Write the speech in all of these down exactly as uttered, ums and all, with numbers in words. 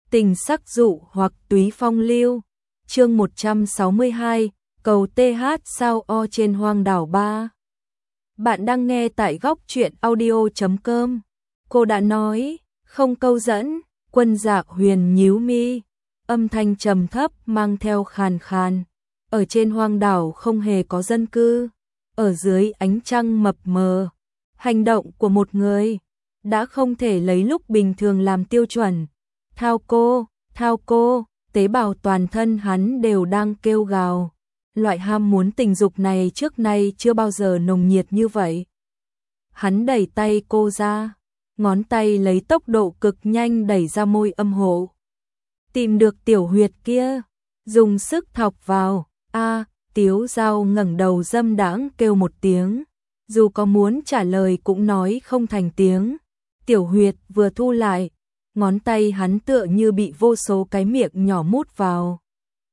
Tình sắc dụ hoặc túy phong lưu. Chương một trăm sáu mươi hai, cầu tê hát sao o trên hoang đảo ba. Bạn đang nghe tại góc truyện audio chấm com. Cô đã nói, không câu dẫn, Quân Dạ Huyền nhíu mi, âm thanh trầm thấp mang theo khàn khàn. Ở trên hoang đảo không hề có dân cư, ở dưới ánh trăng mập mờ, hành động của một người đã không thể lấy lúc bình thường làm tiêu chuẩn. Thao cô, thao cô, tế bào toàn thân hắn đều đang kêu gào. Loại ham muốn tình dục này trước nay chưa bao giờ nồng nhiệt như vậy. Hắn đẩy tay cô ra, ngón tay lấy tốc độ cực nhanh đẩy ra môi âm hộ. Tìm được tiểu huyệt kia, dùng sức thọc vào. A, Tiếu Dao ngẩng đầu dâm đãng kêu một tiếng, dù có muốn trả lời cũng nói không thành tiếng. Tiểu huyệt vừa thu lại, ngón tay hắn tựa như bị vô số cái miệng nhỏ mút vào.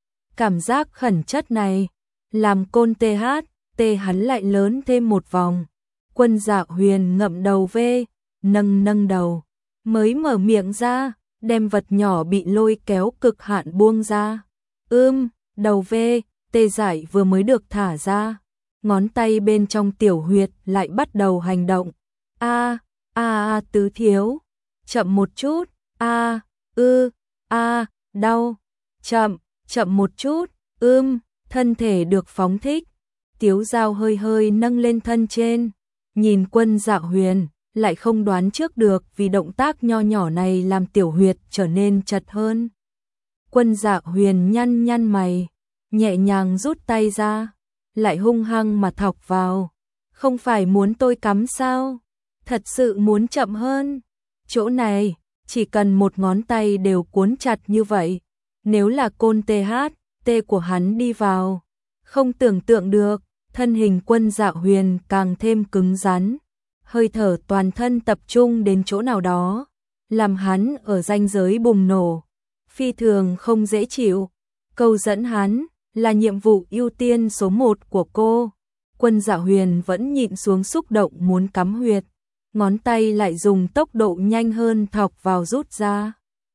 Cảm giác khẩn chất này làm côn tê hát, tê hắn lại lớn thêm một vòng. Quân Dạ Huyền ngậm đầu về, nâng nâng đầu, mới mở miệng ra, đem vật nhỏ bị lôi kéo cực hạn buông ra. Ưm, đầu về, tê giải vừa mới được thả ra, ngón tay bên trong tiểu huyệt lại bắt đầu hành động. A, a a tứ thiếu, chậm một chút, a, ư, a, đau, chậm, chậm một chút, ưm, thân thể được phóng thích. Tiếu Dao hơi hơi nâng lên thân trên, nhìn Quân Dạ Huyền, lại không đoán trước được vì động tác nho nhỏ này làm tiểu huyệt trở nên chật hơn. Quân Dạ Huyền nhăn nhăn mày, nhẹ nhàng rút tay ra, lại hung hăng mà thọc vào. Không phải muốn tôi cắm sao? Thật sự muốn chậm hơn. Chỗ này, chỉ cần một ngón tay đều cuốn chặt như vậy. Nếu là côn tê hát, tê của hắn đi vào, không tưởng tượng được. Thân hình Quân Dạ Huyền càng thêm cứng rắn, hơi thở toàn thân tập trung đến chỗ nào đó, làm hắn ở ranh giới bùng nổ, phi thường không dễ chịu. Câu dẫn hắn là nhiệm vụ ưu tiên số một của cô. Quân Dạ Huyền vẫn nhịn xuống xúc động muốn cắm huyệt, ngón tay lại dùng tốc độ nhanh hơn thọc vào rút ra.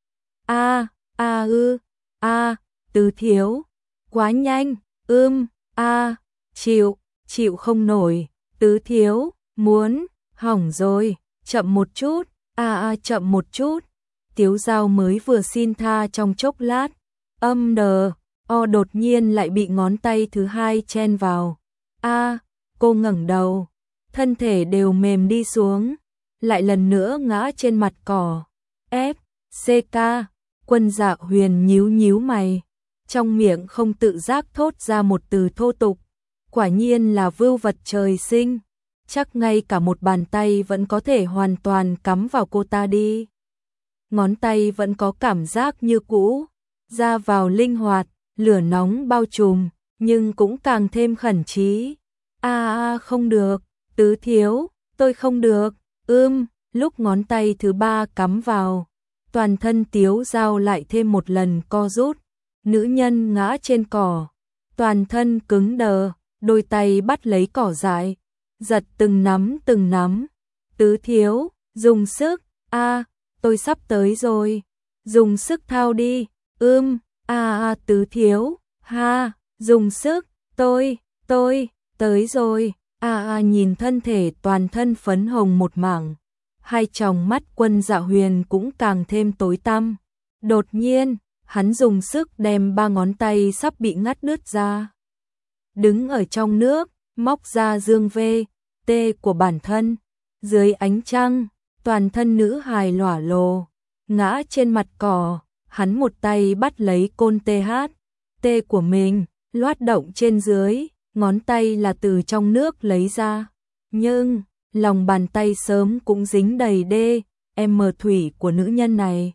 A, a ư, a, tứ thiếu, quá nhanh, ưm, a, chịu, chịu không nổi, tứ thiếu, muốn, hỏng rồi, chậm một chút, a a chậm một chút. Tiếu Dao mới vừa xin tha trong chốc lát, âm đờ, o đột nhiên lại bị ngón tay thứ hai chen vào. A, cô ngẩng đầu, thân thể đều mềm đi xuống, lại lần nữa ngã trên mặt cỏ. F, C K, Quân Dạ Huyền nhíu nhíu mày, trong miệng không tự giác thốt ra một từ thô tục. Quả nhiên là vưu vật trời sinh, chắc ngay cả một bàn tay vẫn có thể hoàn toàn cắm vào cô ta đi. Ngón tay vẫn có cảm giác như cũ, ra vào linh hoạt, lửa nóng bao trùm, nhưng cũng càng thêm khẩn trí. A a không được, tứ thiếu, tôi không được, ưm, lúc ngón tay thứ ba cắm vào, toàn thân Tiếu Dao lại thêm một lần co rút. Nữ nhân ngã trên cỏ, toàn thân cứng đờ, đôi tay bắt lấy cỏ dại, giật từng nắm từng nắm. Tứ thiếu, dùng sức, a, tôi sắp tới rồi, dùng sức thao đi, ưm, a a tứ thiếu, ha, dùng sức, tôi, tôi, tới rồi, a a nhìn thân thể toàn thân phấn hồng một mảng, hai tròng mắt Quân Dạ Huyền cũng càng thêm tối tăm. Đột nhiên, hắn dùng sức đem ba ngón tay sắp bị ngắt đứt ra. Đứng ở trong nước, móc ra dương vê, tê của bản thân, dưới ánh trăng, toàn thân nữ hài lỏa lồ, ngã trên mặt cỏ, hắn một tay bắt lấy côn tê hát, tê của mình, loát động trên dưới, ngón tay là từ trong nước lấy ra. Nhưng, lòng bàn tay sớm cũng dính đầy đê, em mờ thủy của nữ nhân này.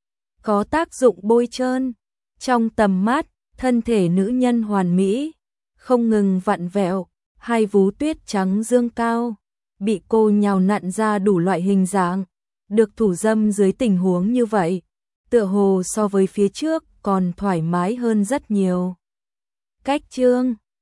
Có tác dụng bôi trơn, trong tầm mắt, thân thể nữ nhân hoàn mỹ, không ngừng vặn vẹo, hai vú tuyết trắng dương cao, bị cô nhào nặn ra đủ loại hình dạng, được thủ dâm dưới tình huống như vậy, tựa hồ so với phía trước còn thoải mái hơn rất nhiều. Cách chương